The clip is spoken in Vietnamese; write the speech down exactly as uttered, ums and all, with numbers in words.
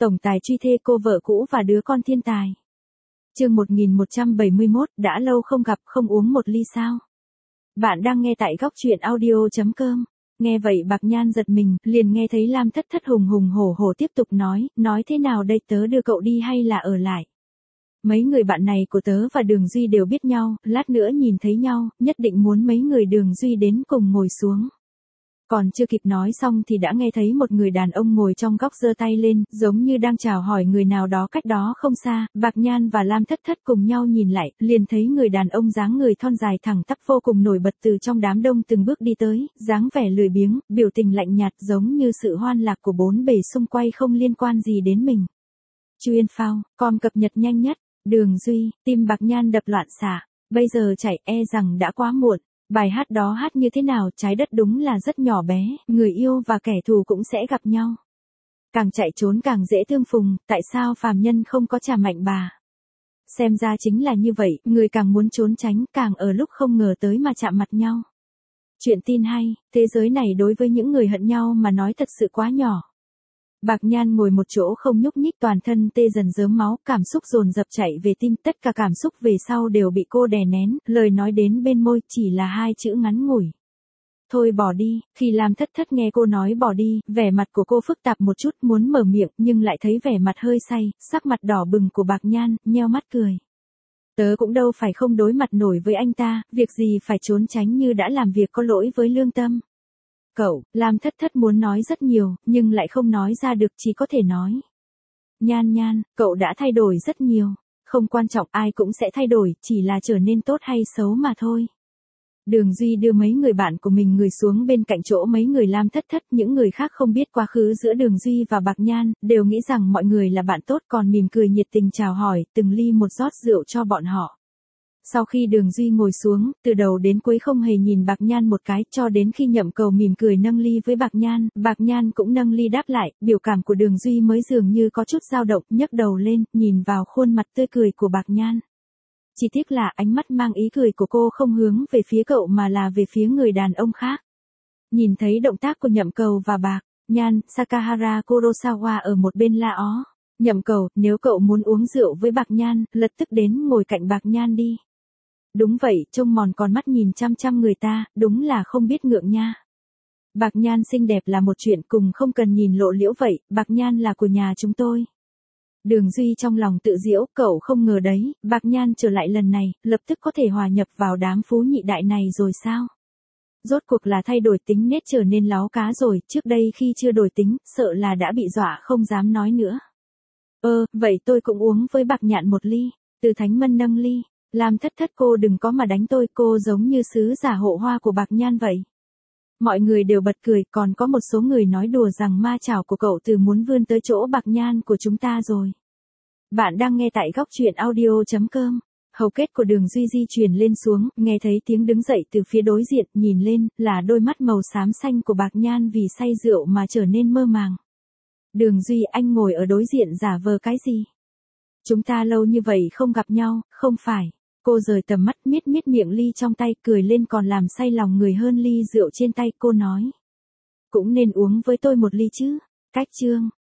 Tổng tài truy thê cô vợ cũ và đứa con thiên tài. Chương một nghìn một trăm bảy mươi mốt, đã lâu không gặp, không uống một ly sao? Bạn đang nghe tại góc truyện audio chấm com. Nghe vậy Bạc Nhan giật mình, liền nghe thấy Lam Thất Thất hùng hùng hổ hổ tiếp tục nói, nói thế nào đây, tớ đưa cậu đi hay là ở lại? Mấy người bạn này của tớ và Đường Duy đều biết nhau, lát nữa nhìn thấy nhau, nhất định muốn mấy người Đường Duy đến cùng ngồi xuống. Còn chưa kịp nói xong thì đã nghe thấy một người đàn ông ngồi trong góc giơ tay lên, giống như đang chào hỏi người nào đó cách đó không xa. Bạc Nhan và Lam Thất Thất cùng nhau nhìn lại, liền thấy người đàn ông dáng người thon dài thẳng tắp vô cùng nổi bật từ trong đám đông từng bước đi tới, dáng vẻ lười biếng, biểu tình lạnh nhạt giống như sự hoan lạc của bốn bề xung quay không liên quan gì đến mình. Chuyên phao, com cập nhật nhanh nhất, Đường Duy, tim Bạc Nhan đập loạn xạ, bây giờ chạy e rằng đã quá muộn. Bài hát đó hát như thế nào, trái đất đúng là rất nhỏ bé, người yêu và kẻ thù cũng sẽ gặp nhau. Càng chạy trốn càng dễ tương phùng, tại sao phàm nhân không có trà mạnh bà? Xem ra chính là như vậy, người càng muốn trốn tránh, càng ở lúc không ngờ tới mà chạm mặt nhau. Chuyện tin hay, thế giới này đối với những người hận nhau mà nói thật sự quá nhỏ. Bạc Nhan ngồi một chỗ không nhúc nhích, toàn thân tê dần rớm máu, cảm xúc dồn dập chạy về tim, tất cả cảm xúc về sau đều bị cô đè nén, lời nói đến bên môi chỉ là hai chữ ngắn ngủi. Thôi bỏ đi. Khi Lam Thất Thất nghe cô nói bỏ đi, vẻ mặt của cô phức tạp một chút, muốn mở miệng nhưng lại thấy vẻ mặt hơi say, sắc mặt đỏ bừng của Bạc Nhan, nheo mắt cười. Tớ cũng đâu phải không đối mặt nổi với anh ta, việc gì phải trốn tránh như đã làm việc có lỗi với lương tâm. Cậu, Lam Thất Thất muốn nói rất nhiều, nhưng lại không nói ra được, chỉ có thể nói. Nhan Nhan, cậu đã thay đổi rất nhiều. Không quan trọng, ai cũng sẽ thay đổi, chỉ là trở nên tốt hay xấu mà thôi. Đường Duy đưa mấy người bạn của mình ngồi xuống bên cạnh chỗ mấy người Lam Thất Thất, những người khác không biết quá khứ giữa Đường Duy và Bạc Nhan, đều nghĩ rằng mọi người là bạn tốt, còn mỉm cười nhiệt tình chào hỏi, từng ly một rót rượu cho bọn họ. Sau khi Đường Duy ngồi xuống, từ đầu đến cuối không hề nhìn Bạc Nhan một cái, cho đến khi Nhậm Cầu mỉm cười nâng ly với Bạc Nhan, Bạc Nhan cũng nâng ly đáp lại, biểu cảm của Đường Duy mới dường như có chút dao động, nhấc đầu lên, nhìn vào khuôn mặt tươi cười của Bạc Nhan. Chỉ tiếc là ánh mắt mang ý cười của cô không hướng về phía cậu mà là về phía người đàn ông khác. Nhìn thấy động tác của Nhậm Cầu và Bạc Nhan, Sakahara Kurosawa ở một bên la ó. Nhậm Cầu, nếu cậu muốn uống rượu với Bạc Nhan, lập tức đến ngồi cạnh Bạc Nhan đi. Đúng vậy, trông mòn con mắt nhìn chăm chăm người ta, đúng là không biết ngượng nha. Bạc Nhan xinh đẹp là một chuyện, cùng không cần nhìn lộ liễu vậy, Bạc Nhan là của nhà chúng tôi. Đường Duy trong lòng tự giễu, cậu không ngờ đấy, Bạc Nhan trở lại lần này, lập tức có thể hòa nhập vào đám phú nhị đại này rồi sao? Rốt cuộc là thay đổi tính nết trở nên láo cá rồi, trước đây khi chưa đổi tính, sợ là đã bị dọa không dám nói nữa. Ơ, vậy tôi cũng uống với Bạc Nhạn một ly. Từ Thánh Mân nâng ly. Lam Thất Thất, cô đừng có mà đánh tôi, cô giống như sứ giả hộ hoa của Bạc Nhan vậy. Mọi người đều bật cười, còn có một số người nói đùa rằng ma chảo của cậu từ muốn vươn tới chỗ Bạc Nhan của chúng ta rồi. Bạn đang nghe tại góc truyện audio chấm com. Hầu kết của Đường Duy di chuyển lên xuống, nghe thấy tiếng đứng dậy từ phía đối diện, nhìn lên, là đôi mắt màu xám xanh của Bạc Nhan vì say rượu mà trở nên mơ màng. Đường Duy, anh ngồi ở đối diện giả vờ cái gì? Chúng ta lâu như vậy không gặp nhau, không phải? Cô rời tầm mắt, miết miết miệng ly trong tay, cười lên còn làm say lòng người hơn ly rượu trên tay, cô nói. Cũng nên uống với tôi một ly chứ. Cách chương.